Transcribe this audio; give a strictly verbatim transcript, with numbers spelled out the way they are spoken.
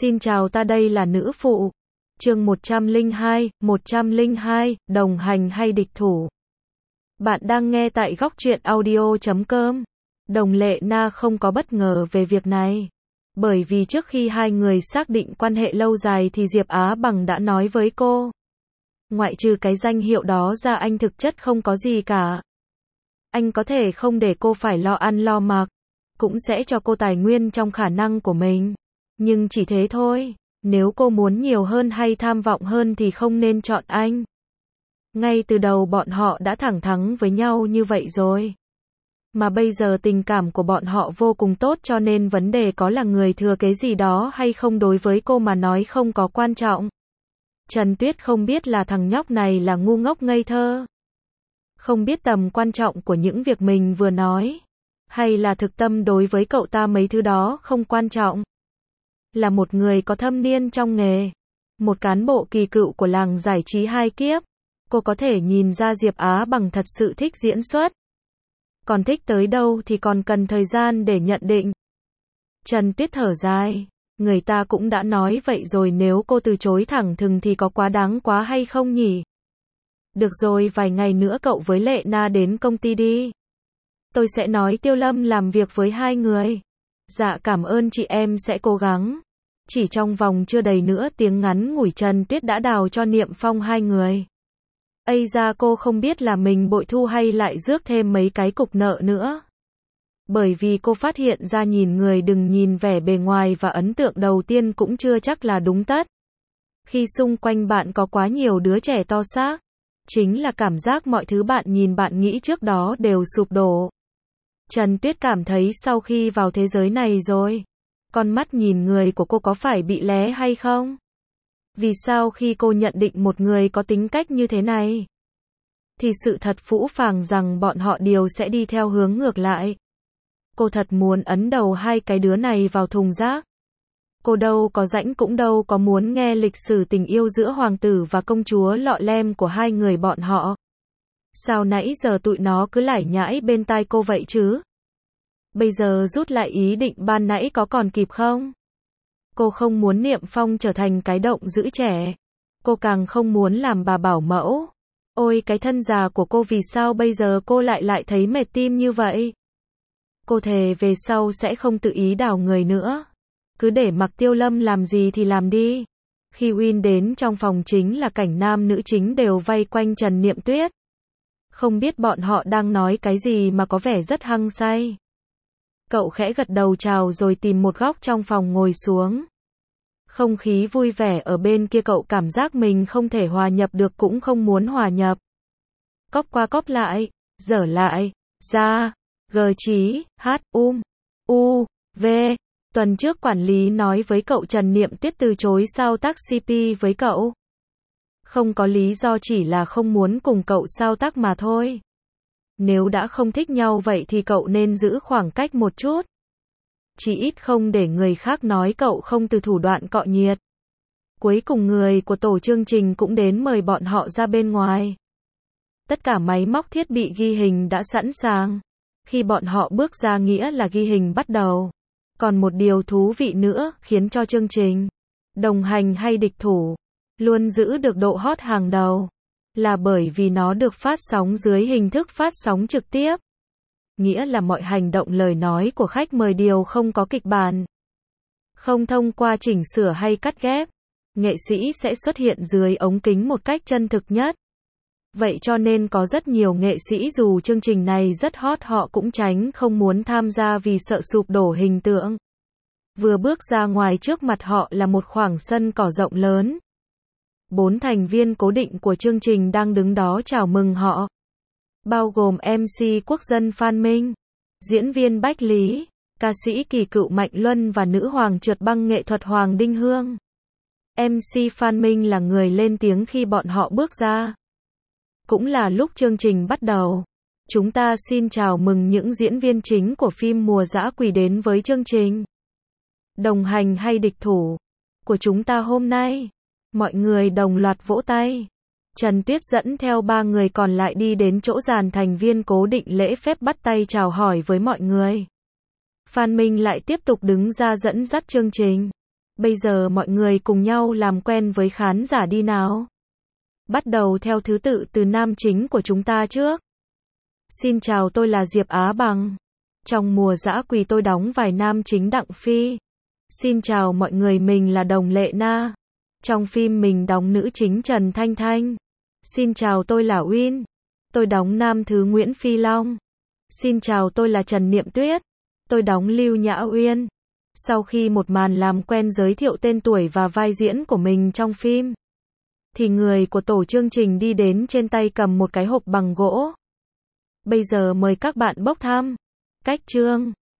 Xin chào, ta đây là nữ phụ. Chương một trăm lẻ hai, một trăm lẻ hai, đồng hành hay địch thủ. Bạn đang nghe tại góc truyện audio chấm com. Đồng Lệ Na không có bất ngờ về việc này. Bởi vì trước khi hai người xác định quan hệ lâu dài thì Diệp Á Bằng đã nói với cô. Ngoại trừ cái danh hiệu đó ra anh thực chất không có gì cả. Anh có thể không để cô phải lo ăn lo mặc. Cũng sẽ cho cô tài nguyên trong khả năng của mình. Nhưng chỉ thế thôi. Nếu cô muốn nhiều hơn hay tham vọng hơn thì không nên chọn anh. Ngay từ đầu bọn họ đã thẳng thắn với nhau như vậy rồi. Mà bây giờ tình cảm của bọn họ vô cùng tốt, cho nên vấn đề có là người thừa kế gì đó hay không đối với cô mà nói không có quan trọng. Trần Tuyết không biết là thằng nhóc này là ngu ngốc ngây thơ. Không biết tầm quan trọng của những việc mình vừa nói. Hay là thực tâm đối với cậu ta mấy thứ đó không quan trọng. Là một người có thâm niên trong nghề. Một cán bộ kỳ cựu của làng giải trí hai kiếp. Cô có thể nhìn ra Diệp Á Bằng thật sự thích diễn xuất. Còn thích tới đâu thì còn cần thời gian để nhận định. Trần Tuyết thở dài. Người ta cũng đã nói vậy rồi, nếu cô từ chối thẳng thừng thì có quá đáng quá hay không nhỉ? Được rồi, vài ngày nữa cậu với Lệ Na đến công ty đi. Tôi sẽ nói Tiêu Lâm làm việc với hai người. Dạ cảm ơn chị, em sẽ cố gắng. Chỉ trong vòng chưa đầy nửa tiếng ngắn ngủi, Trần Tuyết đã đào cho Niệm Phong hai người. Ây ra, cô không biết là mình bội thu hay lại rước thêm mấy cái cục nợ nữa. Bởi vì cô phát hiện ra nhìn người đừng nhìn vẻ bề ngoài và ấn tượng đầu tiên cũng chưa chắc là đúng tất. Khi xung quanh bạn có quá nhiều đứa trẻ to xác, chính là cảm giác mọi thứ bạn nhìn bạn nghĩ trước đó đều sụp đổ. Trần Tuyết cảm thấy sau khi vào thế giới này rồi, con mắt nhìn người của cô có phải bị lé hay không? Vì sao khi cô nhận định một người có tính cách như thế này, thì sự thật phũ phàng rằng bọn họ đều sẽ đi theo hướng ngược lại. Cô thật muốn ấn đầu hai cái đứa này vào thùng rác. Cô đâu có rãnh cũng đâu có muốn nghe lịch sử tình yêu giữa hoàng tử và công chúa lọ lem của hai người bọn họ. Sao nãy giờ tụi nó cứ lải nhải bên tai cô vậy chứ? Bây giờ rút lại ý định ban nãy có còn kịp không? Cô không muốn Niệm Phong trở thành cái động giữ trẻ. Cô càng không muốn làm bà bảo mẫu. Ôi cái thân già của cô, vì sao bây giờ cô lại lại thấy mệt tim như vậy? Cô thề về sau sẽ không tự ý đào người nữa. Cứ để mặc Tiêu Lâm làm gì thì làm đi. Khi Win đến trong phòng chính là cảnh nam nữ chính đều vây quanh Trần Niệm Tuyết. Không biết bọn họ đang nói cái gì mà có vẻ rất hăng say. Cậu khẽ gật đầu chào rồi tìm một góc trong phòng ngồi xuống. Không khí vui vẻ ở bên kia, cậu cảm giác mình không thể hòa nhập được cũng không muốn hòa nhập. Cóp qua cóp lại, dở lại, ra, gờ chí, hát, um, u, v. Tuần trước quản lý nói với cậu Trần Niệm Tuyết từ chối sao tác xê pê với cậu. Không có lý do, chỉ là không muốn cùng cậu sao tác mà thôi. Nếu đã không thích nhau vậy thì cậu nên giữ khoảng cách một chút. Chỉ ít không để người khác nói cậu không từ thủ đoạn cọ nhiệt. Cuối cùng người của tổ chương trình cũng đến mời bọn họ ra bên ngoài. Tất cả máy móc thiết bị ghi hình đã sẵn sàng. Khi bọn họ bước ra nghĩa là ghi hình bắt đầu. Còn một điều thú vị nữa khiến cho chương trình Đồng Hành hay Địch Thủ luôn giữ được độ hot hàng đầu, là bởi vì nó được phát sóng dưới hình thức phát sóng trực tiếp. Nghĩa là mọi hành động lời nói của khách mời đều không có kịch bản, không thông qua chỉnh sửa hay cắt ghép. Nghệ sĩ sẽ xuất hiện dưới ống kính một cách chân thực nhất. Vậy cho nên có rất nhiều nghệ sĩ dù chương trình này rất hot họ cũng tránh không muốn tham gia vì sợ sụp đổ hình tượng. Vừa bước ra ngoài, trước mặt họ là một khoảng sân cỏ rộng lớn. Bốn thành viên cố định của chương trình đang đứng đó chào mừng họ. Bao gồm em xê quốc dân Phan Minh, diễn viên Bách Lý, ca sĩ kỳ cựu Mạnh Luân và nữ hoàng trượt băng nghệ thuật Hoàng Đinh Hương. em xê Phan Minh là người lên tiếng khi bọn họ bước ra. Cũng là lúc chương trình bắt đầu. Chúng ta xin chào mừng những diễn viên chính của phim Mùa Dã Quỷ đến với chương trình Đồng Hành hay Địch Thủ của chúng ta hôm nay. Mọi người đồng loạt vỗ tay. Trần Tuyết dẫn theo ba người còn lại đi đến chỗ dàn thành viên cố định, lễ phép bắt tay chào hỏi với mọi người. Phan Minh lại tiếp tục đứng ra dẫn dắt chương trình. Bây giờ mọi người cùng nhau làm quen với khán giả đi nào. Bắt đầu theo thứ tự từ nam chính của chúng ta trước. Xin chào, tôi là Diệp Á Bằng. Trong Mùa Dã Quỳ tôi đóng vai nam chính Đặng Phi. Xin chào mọi người, mình là Đồng Lệ Na. Trong phim mình đóng nữ chính Trần Thanh Thanh. Xin chào, tôi là Uyên. Tôi đóng nam thứ Nguyễn Phi Long. Xin chào, tôi là Trần Niệm Tuyết. Tôi đóng Lưu Nhã Uyên. Sau khi một màn làm quen giới thiệu tên tuổi và vai diễn của mình trong phim, thì người của tổ chương trình đi đến, trên tay cầm một cái hộp bằng gỗ. Bây giờ mời các bạn bốc thăm. Cách chương